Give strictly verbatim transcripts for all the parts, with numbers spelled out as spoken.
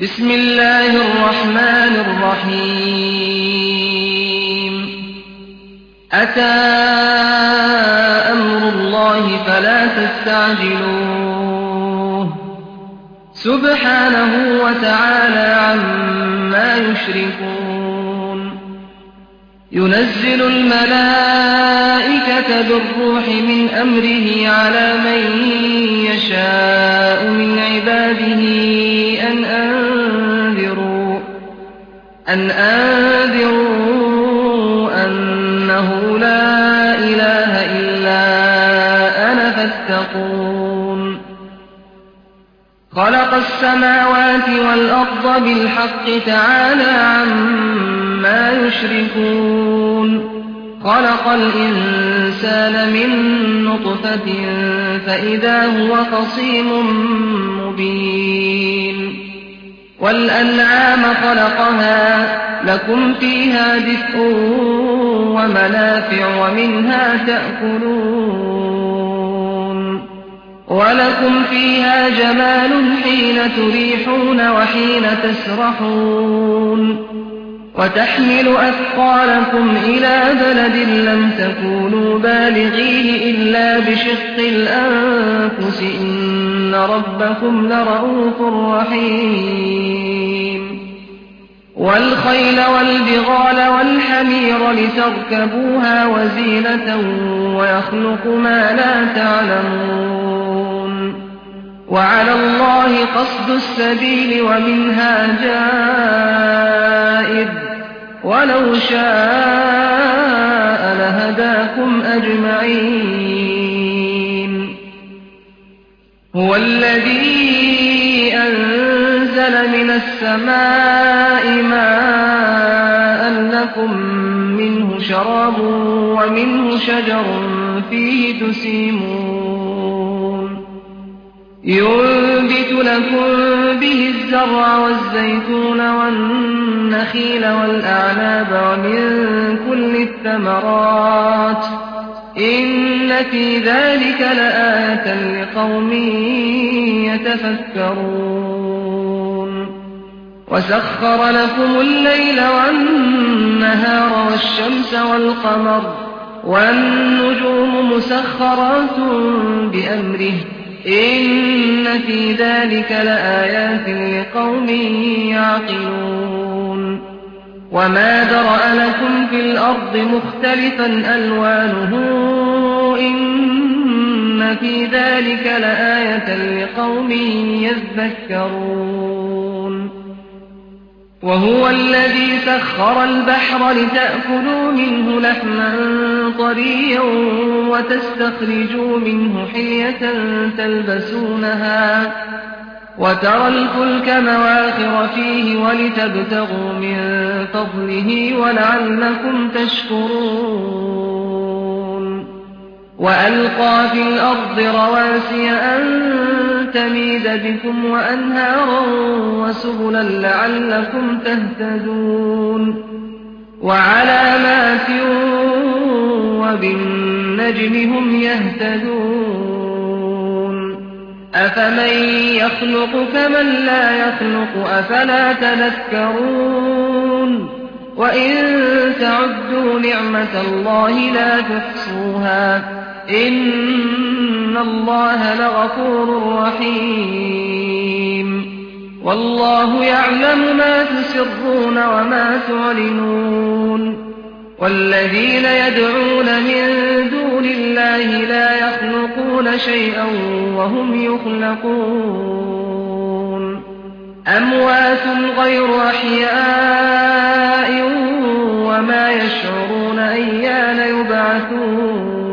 بسم الله الرحمن الرحيم أتى أمر الله فلا تستعجلوه سبحانه وتعالى عما يشركون ينزل الملائكة بالروح من أمره على من يشاء من عباده أن أنذروا أن أنذروا أنه لا إله إلا أنا فاتقون خلق السماوات والأرض بالحق تعالى عما يشركون خلق الإنسان من نطفة فإذا هو خصيم مبين والأنعام خلقها لكم فيها دفء ومنافع ومنها تأكلون ولكم فيها جمال حين تريحون وحين تسرحون وتحمل أثقالكم إلى بلد لم تكونوا بالغيه إلا بشق الأنفس إن ربكم لرءوف رحيم والخيل والبغال والحمير لتركبوها وزينة ويخلق ما لا تعلمون وعلى الله قصد السبيل ومنها جائر ولو شاء لهداكم أجمعين هو الذي أنزل من السماء ماء لكم منه شراب ومنه شجر فيه تسيمون ينبت لكم به الزرع والزيتون والنخيل والأعناب ومن كل الثمرات إن في ذلك لآية لقوم يتفكرون وسخر لكم الليل والنهار والشمس والقمر والنجوم مسخرات بأمره إن في ذلك لآيات لقوم يعقلون وما ذرأ لكم في الأرض مختلفا ألوانه إن في ذلك لآية لقوم يذكرون وهو الذي سخر البحر لتأكلوا منه لحما طريا وتستخرجوا منه حلية تلبسونها وترى الفلك مواخر فيه ولتبتغوا من فضله ولعلكم تشكرون وألقى في الأرض رواسي أن تميد بكم وأنهارا وسبلا لعلكم تهتدون وعلامات وبالنجم هم يهتدون أفمن يخلق كمن لا يخلق أفلا تذكرون وإن تعدوا نعمة الله لا تحصوها إن الله لغفور رحيم والله يعلم ما تسرون وما تعلنون والذين يدعون من دون الله لا يخلقون شيئا وهم يخلقون أموات غير أحياء وما يشعرون أيان يبعثون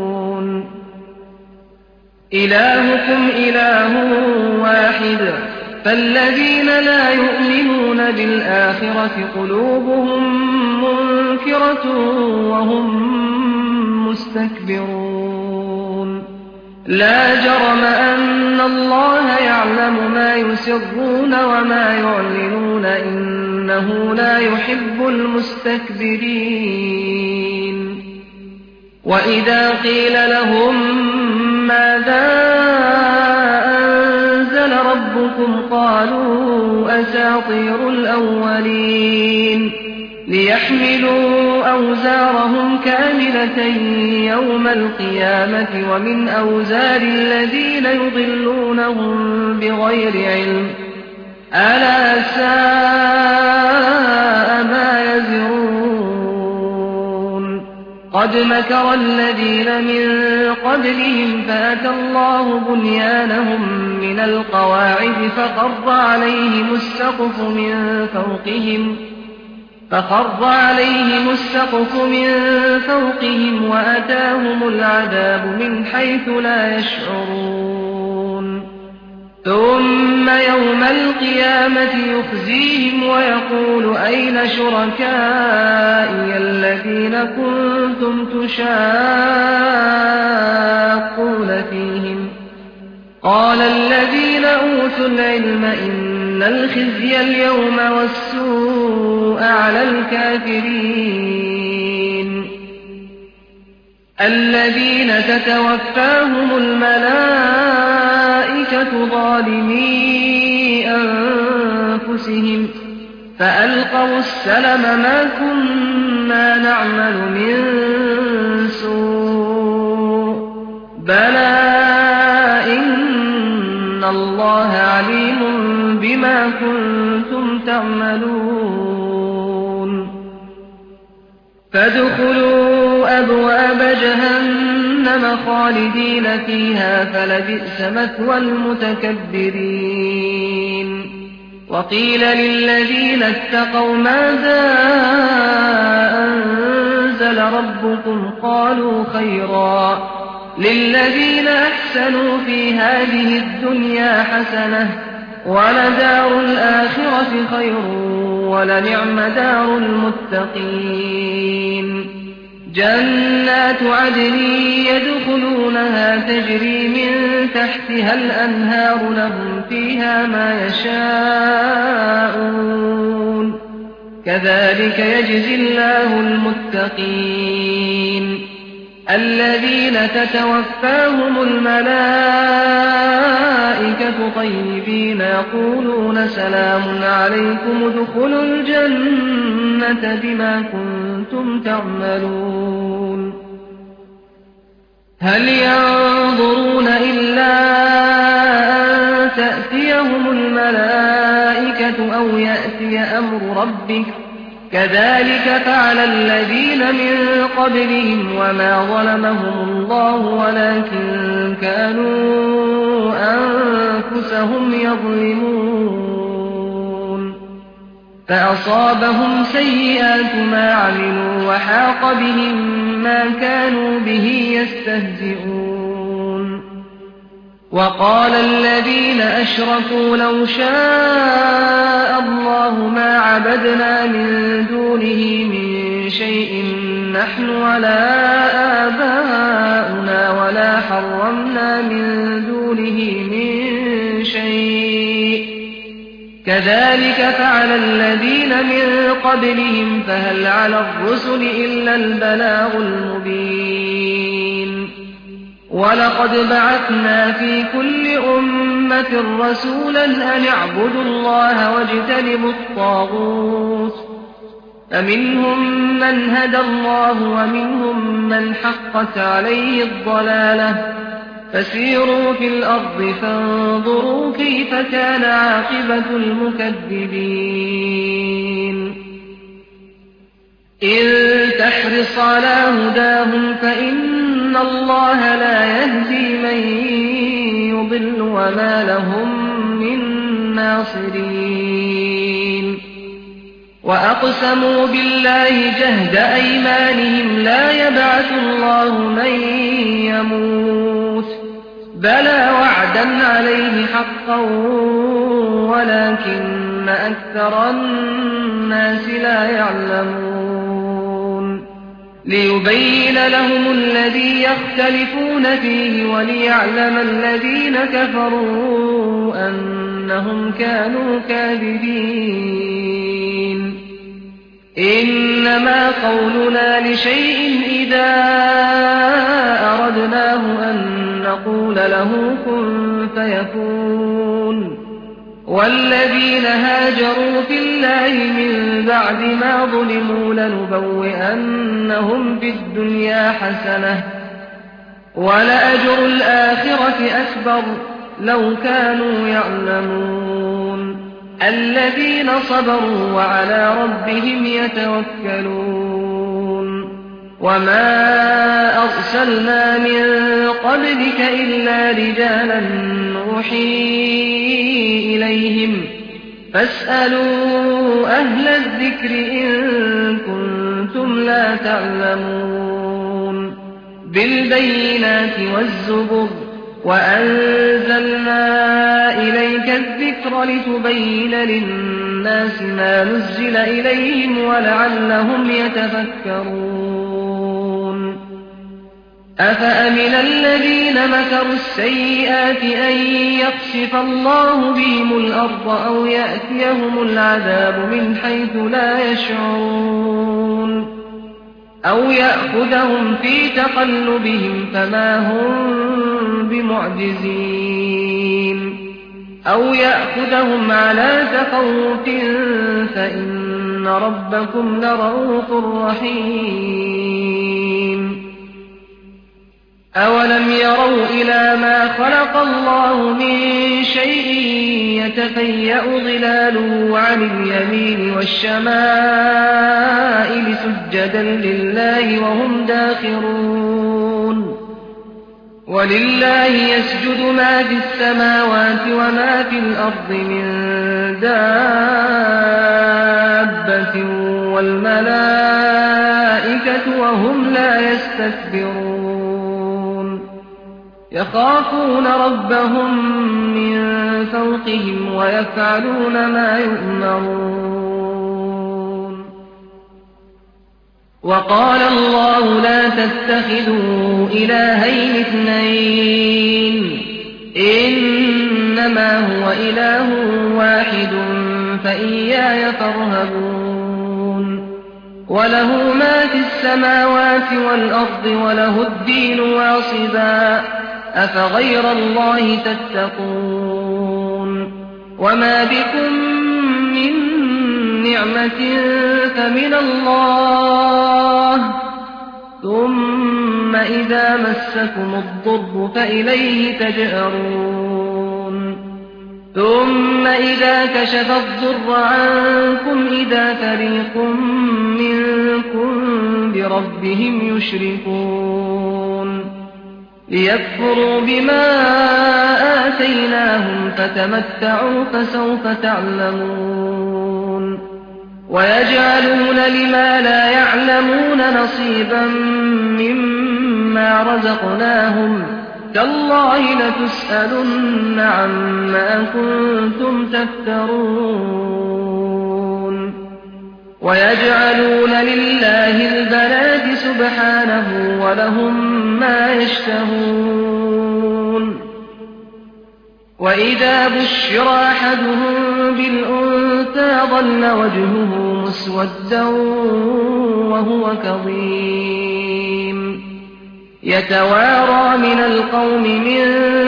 إلهكم إله واحد فالذين لا يؤمنون بالآخرة قلوبهم منكرة وهم مستكبرون لا جرم أن الله يعلم ما يسرون وما يعلنون إنه لا يحب المستكبرين وإذا قيل لهم ماذا أنزل ربكم ربكم قالوا أساطير الأولين ليحملوا أوزارهم كاملة يوم القيامة ومن أوزار الذين يضلونهم بغير علم ألا ساء ما يزرون قد مكر الذين من قبلهم فأتى الله بنيانهم من القواعد فخر عليهم السقف من فوقهم فخر عليهم السقف من فوقهم وأتاهم العذاب من حيث لا يشعرون ثم يوم القيامة يخزيهم ويقول أين شركائي الذين كنتم تشاقون فيهم قال الذين أوتوا العلم إن الخزي اليوم والسوء على الكافرين الذين تتوفاهم الملائكة ظالمي أنفسهم فألقوا السلم ما كنا نعمل من سوء بلى إن الله عليم بما كنتم تعملون فادخلوا أبواب جهنم خالدين فيها فلبئس مثوى المتكبرين وقيل للذين اتقوا ماذا أنزل ربكم قالوا خيرا للذين أحسنوا في هذه الدنيا حسنة ولدار الآخرة خير ولنعم دار المتقين جنات عدن يدخلونها تجري من تحتها الأنهار لهم فيها ما يشاءون كذلك يجزي الله المتقين الذين تتوفاهم الملائكة طيبين يقولون سلام عليكم ادخلوا الجنة بما كنتم تعملون هل ينظرون إلا أن تأتيهم الملائكة أو يأتي أمر ربك كذلك فعل الذين من قبلهم وما ظلمهم الله ولكن كانوا أنفسهم يظلمون فأصابهم سيئات ما عملوا وحاق بهم ما كانوا به يستهزئون وقال الذين أشركوا لو شاء الله ما عبدنا من دونه من شيء نحن ولا آباؤنا ولا حرمنا من دونه من شيء كذلك فعل الذين من قبلهم فهل على الرسل إلا البلاغ المبين ولقد بعثنا في كل أمة رسولا أن اعبدوا الله واجتنبوا الطاغوت فمنهم من هدى الله ومنهم من حقت عليه الضلالة فسيروا في الأرض فانظروا كيف كان عاقبة المكذبين إن تحرص على هداهم فإن الله لا يهدي من يضل وما لهم من ناصرين وأقسموا بالله جهد أيمانهم لا يبعث الله من يموت بلى وعدا عليه حقا ولكن أكثر الناس لا يعلمون ليبين لهم الذي يختلفون فيه وليعلم الذين كفروا أنهم كانوا كاذبين إنما قولنا لشيء إذا أردناه أن نقول له كن فيكون والذين هاجروا في الله من بعد ما ظلموا لنبوئنهم في الدنيا حسنة ولأجر الآخرة أكبر لو كانوا يعلمون الذين صبروا وعلى ربهم يتوكلون وما أرسلنا من قبلك إلا رجالا نوحي إليهم فاسألوا أهل الذكر إن كنتم لا تعلمون بالبينات والزبر وأنزلنا إليك الذكر لتبين للناس ما نزل إليهم ولعلهم يتفكرون أفأمن الذين مكروا السيئات أن يخسف الله بهم الأرض أو يأتيهم العذاب من حيث لا يشعرون أو يأخذهم في تقلبهم فما هم بمعجزين أو يأخذهم على تخوف فإن ربكم لرءوف رحيم أولم يروا إلى ما خلق الله من شيء يتفيأ ظلاله عن اليمين والشمائل سجدا لله وهم داخرون ولله يسجد ما في السماوات وما في الأرض من دابة والملائكة وهم لا يستكبرون يخافون ربهم من فوقهم ويفعلون ما يؤمرون وقال الله لا تتخذوا إلهين اثنين إنما هو إله واحد فإياي فارهبون وله ما في السماوات والأرض وله الدين واصبا أفغير الله تتقون وما بكم من نعمة فمن الله ثم إذا مسكم الضر فإليه تجأرون ثم إذا كشف الضر عنكم إذا فريق منكم بربهم يشركون ليكفروا بما آتيناهم فتمتعوا فسوف تعلمون ويجعلون لما لا يعلمون نصيبا مما رزقناهم تالله لتسألن عما كنتم تفترون ويجعلون لله البنات سبحانه ولهم ما يشتهون وإذا بشر أحدهم بالأنثى ظل وجهه مسودا وهو كظيم يتوارى من القوم من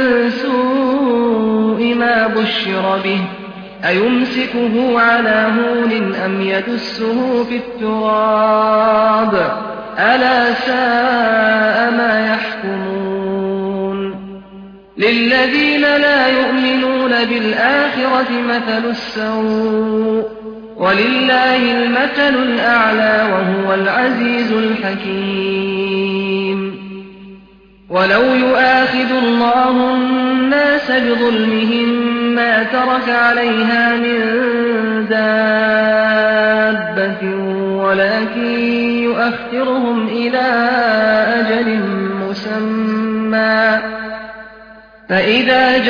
سوء ما بشر به أيمسكه على هون أم يدسه في التراب ألا ساء ما يحكمون للذين لا يؤمنون بالآخرة مثل السوء ولله المثل الأعلى وهو العزيز الحكيم ولو يؤاخذ الله الناس بظلمهم ما ترك عليها من دابة ولكن يؤخرهم إلى أجل مسمى فإذا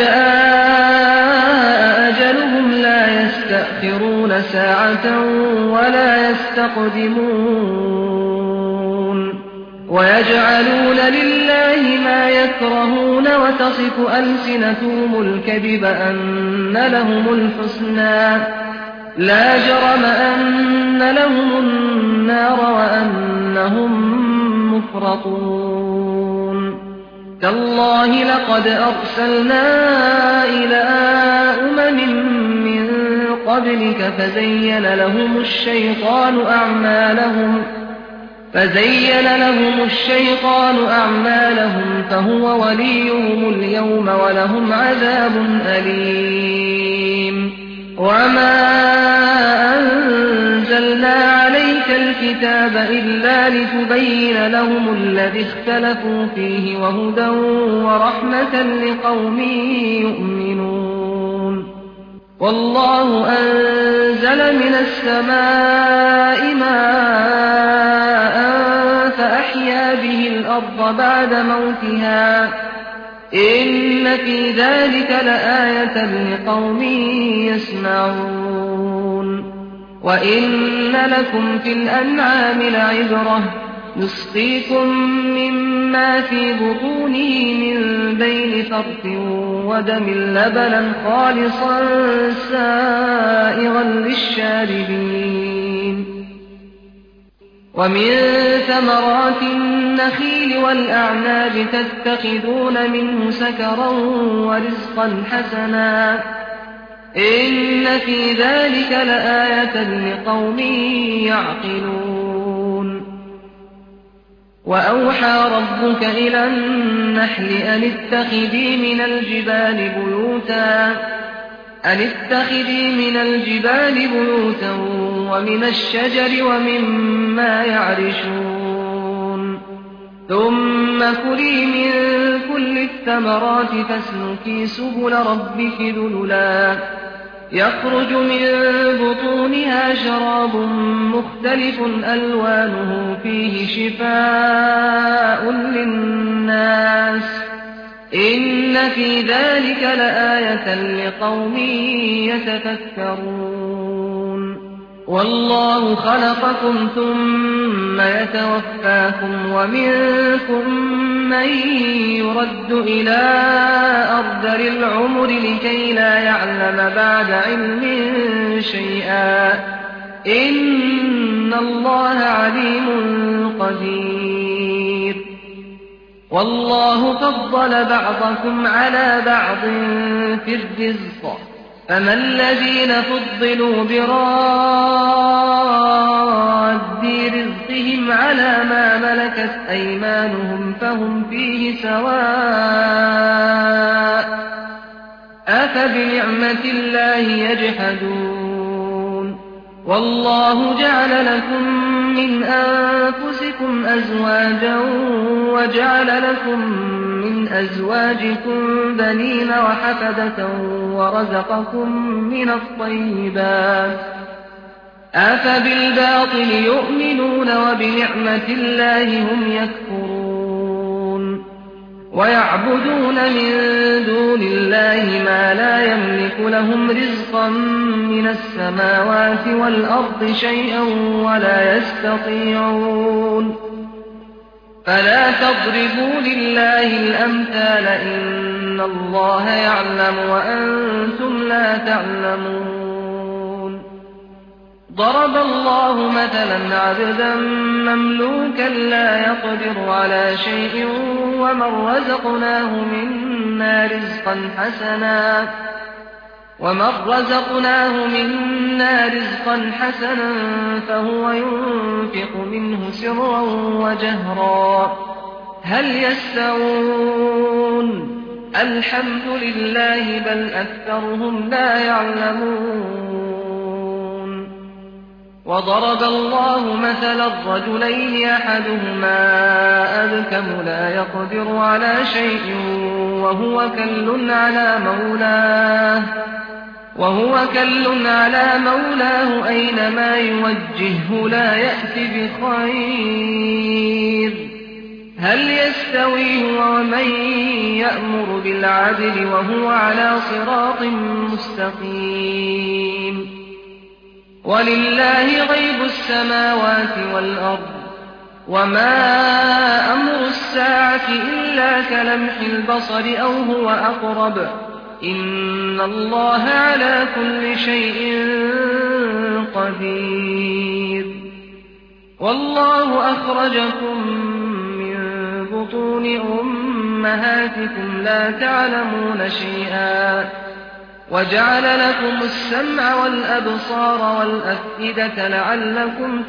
جاء أجلهم لا يستأخرون ساعة ولا يستقدمون ويجعلون لله ما يكرهون وتصف ألسنتهم الكذب أن لهم الحسنى لا جرم أن لهم النار وأنهم مفرطون تالله لقد أرسلنا إلى أمم قبلك فزين لهم الشيطان أعمالهم فزين لهم الشيطان أعمالهم فهو وليهم اليوم ولهم عذاب أليم وما أنزلنا عليك الكتاب إلا لتبين لهم الذي اختلفوا فيه وهدى ورحمة لقوم يؤمنون والله أنزل من السماء ماء فأحيا به الأرض بعد موتها إن في ذلك لآية لقوم يسمعون وإن لكم في الأنعام لعبرة نسقيكم مما في بطونه من بين فرث ودم لبنا خالصا سائغا للشاربين ومن ثمرات النخيل والأعناب تتخذون منه سكرا ورزقا حسنا إن في ذلك لآية لقوم يعقلون وأوحى ربك إلى النحل أن اتخذي من الجبال بيوتا أن اتخذي من الجبال بيوتا ومن الشجر ومما يعرشون ثم كلي من كل الثمرات فاسلكي سبل ربك ذللا يخرج من بطونها شراب مختلف ألوانه فيه شفاء للناس إن في ذلك لآية لقوم يتفكرون والله خلقكم ثم يتوفاكم ومنكم من يرد إلى أرذل العمر لكي لا يعلم بعد علم شيئا إن الله عليم قدير والله فضل بعضكم على بعض في الرزق فما الذين فضلوا براد رزقهم على ما ملكت أيمانهم فهم فيه سواء أفبنعمة الله يجحدون والله جعل لكم من أنفسكم أزواجا وجعل لكم من أزواجكم بنين وحفدة ورزقكم من الطيبات أفبالباطل يؤمنون وبنعمة الله هم يكفرون ويعبدون من دون الله ما لا يملك لهم رزقا من السماوات والأرض شيئا ولا يستطيعون فلا تضربوا لله الأمثال إن الله يعلم وأنتم لا تعلمون ضرب الله مثلا عبدا مملوكا لا يقدر على شيء ومن رزقناه منا رزقا حسنا ومن رزقناه منا رزقا حسنا فهو ينفق منه سرا وجهرا هل يستوون الحمد لله بل أكثرهم لا يعلمون وضرب الله مثلا الرجلين أحدهما أبكم لا يقدر على شيء وهو كل على مولاه وهو كل على مولاه أينما يوجهه لا يأتي بخير هل يستوي هو ومن يأمر بالعدل وهو على صراط مستقيم ولله غيب السماوات والأرض وما أمر الساعة إلا كلمح البصر أو هو أقرب إن الله على كل شيء قدير والله أخرجكم من بطون أمهاتكم لا تعلمون شيئا وجعل لكم السمع والأبصار والأفئدة لعلكم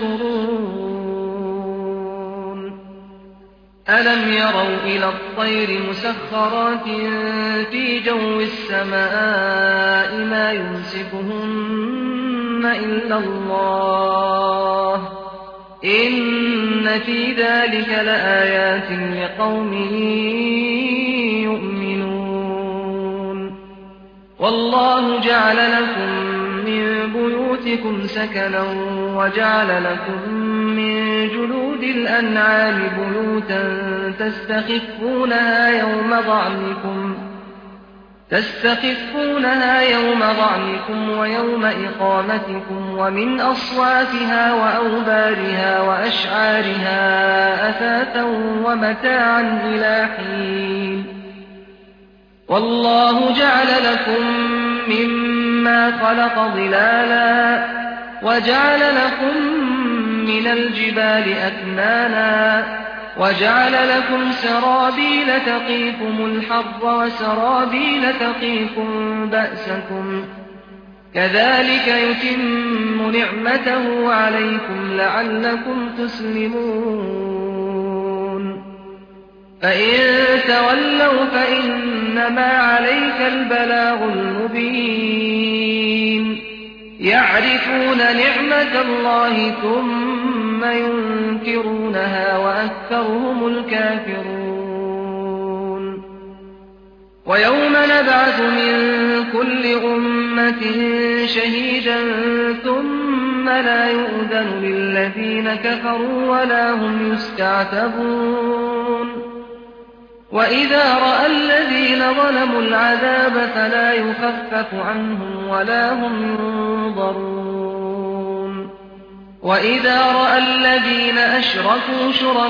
تشكرون ألم يروا إلى الطير مسخرات في جو السماء ما يمسكهن إلا الله إن في ذلك لآيات لقوم يؤمنون والله جعل لكم من بيوتكم سكنا وجعل لكم من جلود الأنعام بيوتا تستخفونها يوم ضعنكم تستخفونها يوم ضعنكم ويوم إقامتكم ومن أصوافها وأوبارها وأشعارها أثاثا ومتاعا إلى حين والله جعل لكم مما خلق ظلالا وجعل لكم من الجبال أكنانا وجعل لكم سرابيل تقيكم الحر وسرابيل تقيكم بأسكم كذلك يتم نعمته عليكم لعلكم تسلمون فإن تولوا فإنما عليك البلاغ المبين يعرفون نعمة الله ثم ينكرونها وأكثرهم الكافرون ويوم نبعث من كل أمة شهيدا ثم لا يؤذن للذين كفروا ولا هم يستعتبون وإذا رأى الذين ظلموا العذاب فلا يخفف عنهم ولا هم ينظرون وإذا رأى الذين أشركوا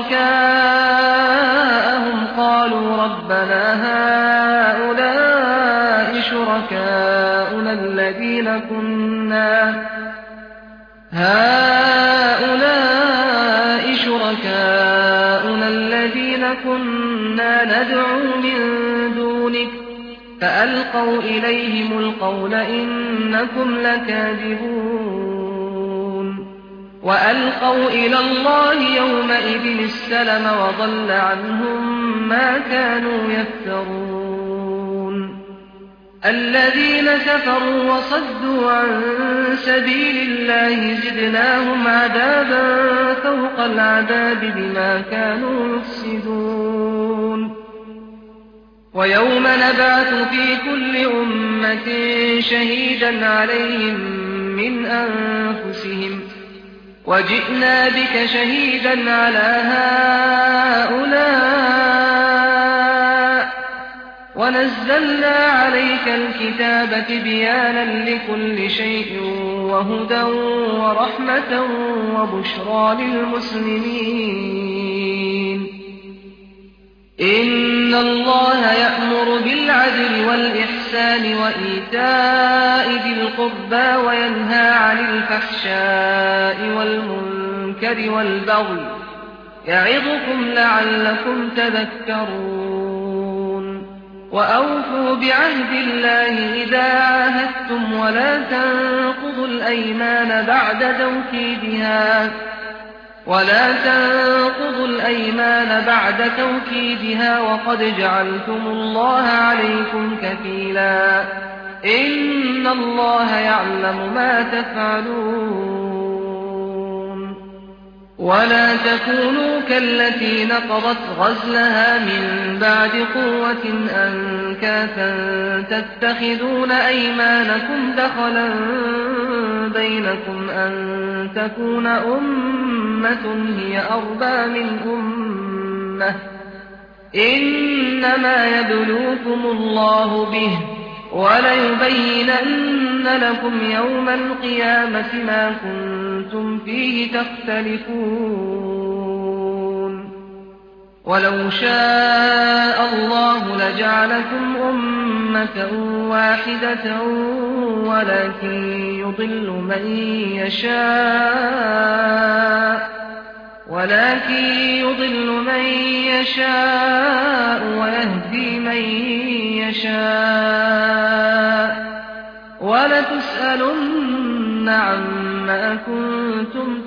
شركاءهم قالوا ربنا هؤلاء شركاؤنا الذين كنا هؤلاء شركاؤنا الذين كنا ندعو من دونك فألقوا إليهم القول إنكم لكاذبون وألقوا إلى الله يومئذ السلم وضل عنهم ما كانوا يفترون الذين كفروا وصدوا عن سبيل الله زدناهم عذابا فوق العذاب بما كانوا يفسدون ويوم نبعث في كل أمة شهيدا عليهم من أنفسهم وجئنا بك شهيدا على هؤلاء ونزلنا عليك الكتاب تبيانا لكل شيء وهدى ورحمة وبشرى للمسلمين إن الله يأمر بالعدل والإحسان وإيتاء ذي القربى وينهى عن الفحشاء والمنكر والبغي يعظكم لعلكم تذكرون وأوفوا بعهد الله إذا عاهدتم ولا تنقضوا الأيمان بعد توكيدها ولا تنقضوا الأيمان بعد توكيدها وقد جعلتم الله عليكم كفيلا إن الله يعلم ما تفعلون ولا تكونوا كالتي نقضت غزلها من بعد قوة أنكاثا تتخذون أيمانكم دخلا بينكم أن تكون أمة هي أربى من أمة إنما يبلوكم الله به وليبينن لكم يوم القيامة ما كنتم فيه تختلفون ولو شاء الله لجعلكم أمة واحدة ولكن يضل من يشاء ولكن يضل من يشاء ويهدي من يشاء لَتُسْأَلُنَّ عَمَّا كُنتُمْ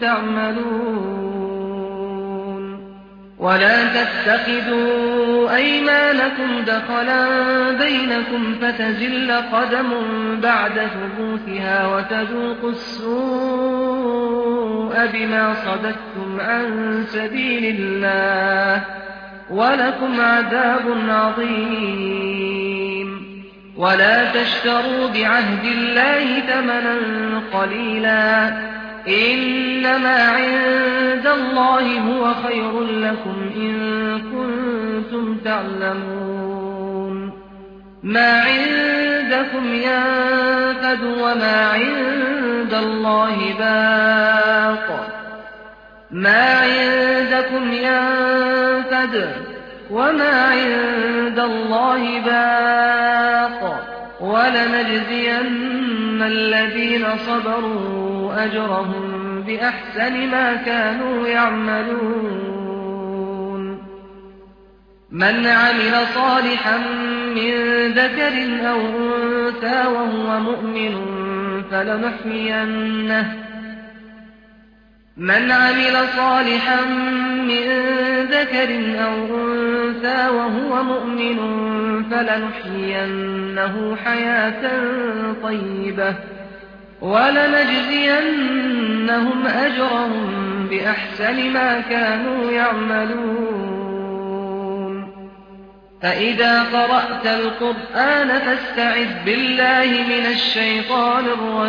تَعْمَلُونَ وَلَا تَتَّخِذُوا أَيْمَانَكُمْ دَخَلًا بَيْنَكُمْ فَتَزِلَّ قَدَمٌ بَعْدَ ثُبُوتِهَا وَتَذُوقُوا السُّوءَ بِمَا صَدَدتُّمْ عَن سَبِيلِ اللَّهِ وَلَكُمْ عَذَابٌ عَظِيمٌ وَلَا تَشْتَرُوا بِعَهْدِ اللَّهِ ثَمَنًا قَلِيلًا ۚ إِنَّمَا عِندَ اللَّهِ هُوَ خَيْرٌ لَّكُمْ إِن كُنتُمْ تعلمون مَا عِندَكُمْ يَنفَدُ وَمَا عِندَ اللَّهِ بَاقٍ مَا عِندَكُمْ يَنفَدُ وَمَا عِندَ اللَّهِ بَاقٍ وَلَنَجْزِيَنَّ الَّذِينَ صَبَرُوا أَجْرَهُم بِأَحْسَنِ مَا كَانُوا يَعْمَلُونَ مَنْ عَمِلَ صَالِحًا مِّن ذَكَرٍ أَوْ أُنثَىٰ وَهُوَ مُؤْمِنٌ فَلَنُحْيِيَنَّهُ من عمل صالحا من ذكر أو أنثى وهو مؤمن فلنحيينه حياة طيبة ولنجزينهم أجرهم بأحسن ما كانوا يعملون فإذا قرأت القرآن فاستعذ بالله من الشيطان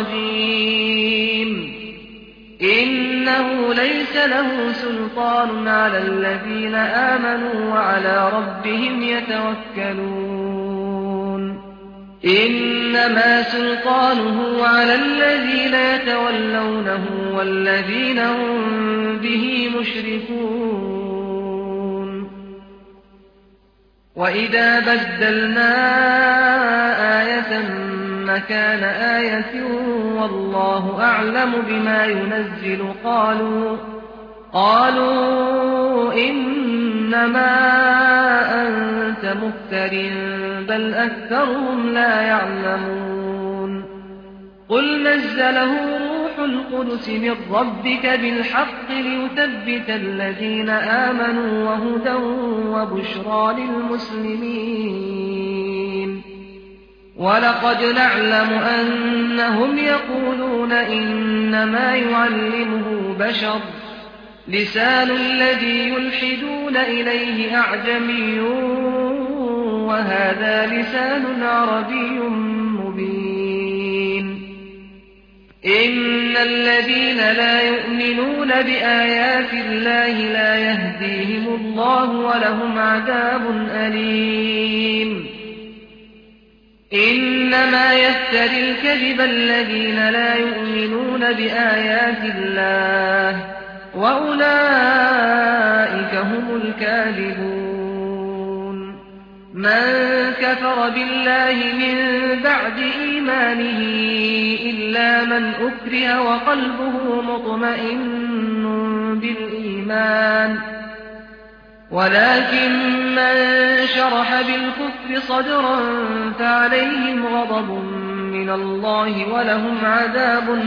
الرجيم إنه ليس له سلطان على الذين آمنوا وعلى ربهم يتوكلون إنما سلطانه على الذين يتولونه والذين هم به مشركون وإذا بدلنا آية مكان آية والله أعلم بما ينزل قالوا قالوا إنما أنت مفتر بل أكثرهم لا يعلمون قل نزله روح القدس من ربك بالحق ليثبت الذين آمنوا وهدى وبشرى للمسلمين ولقد نعلم أنهم يقولون إنما يعلمه بشر لسان الذي يلحدون إليه أعجمي وهذا لسان عربي مبين إن الذين لا يؤمنون بآيات الله لا يهديهم الله ولهم عذاب أليم إنما يفتري الكذب الذين لا يؤمنون بآيات الله وأولئك هم الكاذبون من كفر بالله من بعد إيمانه إلا من أكره وقلبه مطمئن بالإيمان ولكن من شرح بالكفر صدرا فعليهم غضب من الله ولهم عذاب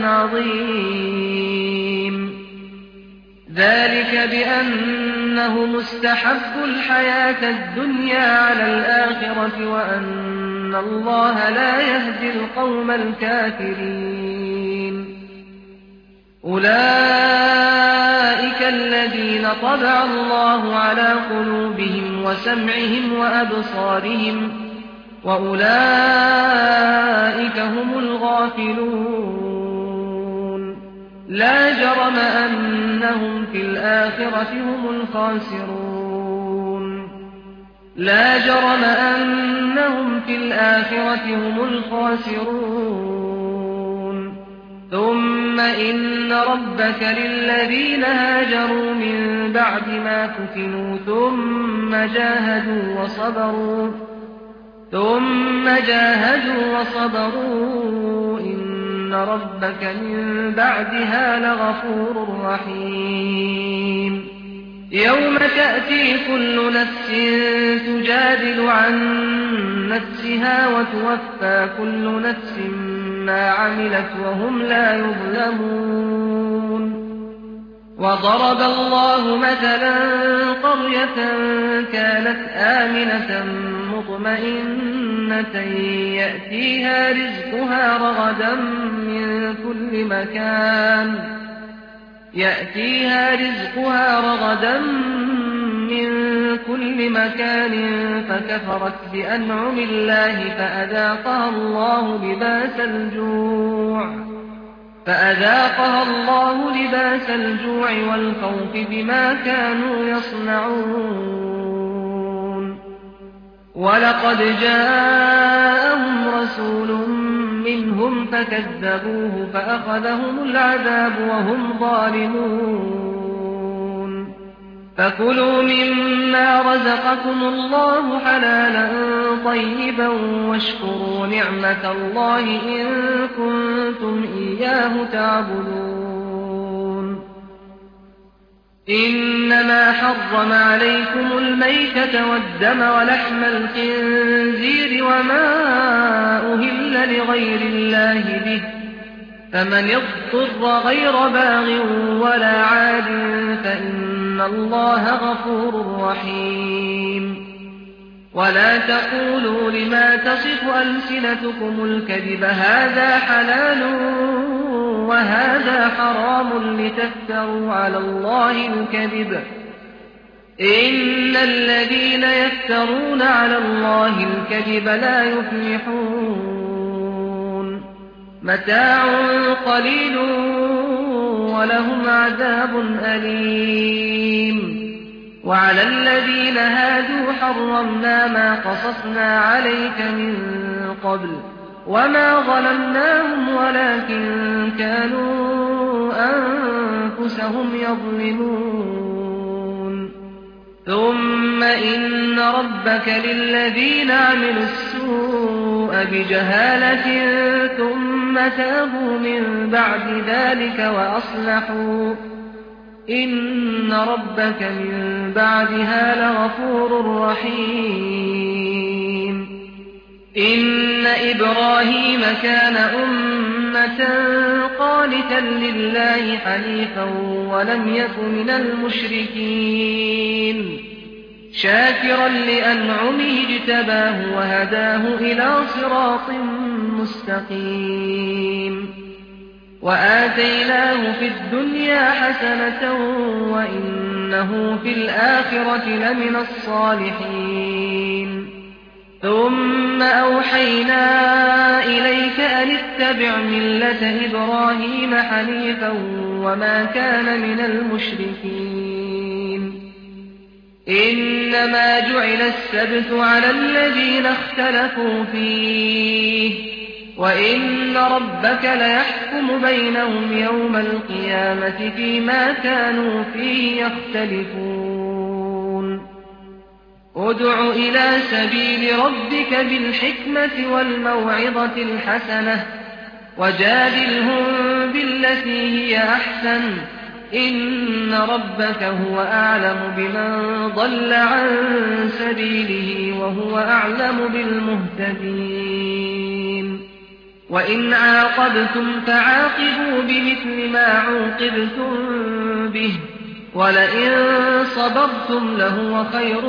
عظيم ذلك بأنه مستحب الحياة الدنيا على الآخرة وأن الله لا يهدي القوم الكافرين أولئك الذين طبع الله على قلوبهم وسمعهم وأبصارهم وأولئك هم الغافلون لا جرم أنهم في الآخرة هم الخاسرون لا جرم أنهم في الآخرة هم الخاسرون ثم إن ربك للذين هاجروا من بعد ما فتنوا ثم جاهدوا وصبروا ثم جاهدوا وصبروا إن ربك من بعدها لغفور رحيم يوم تأتي كل نفس تجادل عن نفسها وتوفى كل نفس ما عملت وهم لا يظلمون وضرب الله مثلا قرية كانت آمنة مطمئنة يأتيها رزقها رغدا من كل مكان يأتيها رزقها رغدا من كل مكان فكفرت بأنعم الله فأذاقها الله لباس الجوع فأذاقها الله لباس الجوع والخوف بما كانوا يصنعون ولقد جاءهم رسول منهم فكذبوه فأخذهم العذاب وهم ظالمون فكلوا مما رزقكم الله حلالا طيبا واشكروا نعمة الله إن كنتم إياه تعبدون إنما حرم عليكم الميتة والدم ولحم الخنزير وما أهل لغير الله به فمن اضطر غير باغ ولا عاد فإن الله غفور رحيم ولا تقولوا لما تصف ألسنتكم الكذب هذا حلال وهذا حرام لتفتروا على الله الكذب إن الذين يفترون على الله الكذب لا يفلحون متاع قليل ولهم عذاب أليم وعلى الذين هادوا حرمنا ما قصصنا عليك من قبل وما ظلمناهم ولكن كانوا أنفسهم يظلمون ثم إن ربك للذين عملوا السوء بجهالة ثم تابوا من بعد ذلك وأصلحوا إن ربك من بعدها لغفور رحيم إن إبراهيم كان أمة قانتا لله حنيفا ولم يك من المشركين شاكرا لأنعمه اجتباه وهداه إلى صراط مستقيم وآتيناه في الدنيا حسنة وإنه في الآخرة لمن الصالحين ثم أوحينا إليك أن اتبع ملة إبراهيم حنيفا وما كان من المشركين إنما جعل السبت على الذين اختلفوا فيه وإن ربك ليحكم بينهم يوم القيامة فيما كانوا فيه يختلفون ادع إلى سبيل ربك بالحكمة والموعظة الحسنة وجادلهم بالتي هي أحسن إن ربك هو أعلم بمن ضل عن سبيله وهو أعلم بالمهتدين وإن عاقبتم فعاقبوا بمثل ما عوقبتم به ولئن صبرتم لهو خير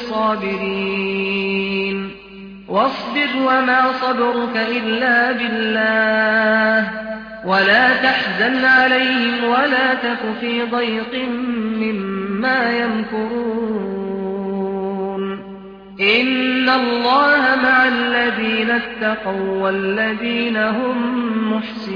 للصابرين واصبر وما صبرك إلا بالله ولا تحزن عليهم ولا تك في ضيق مما يمكرون إن الله مع الذين اتقوا والذين هم محسنون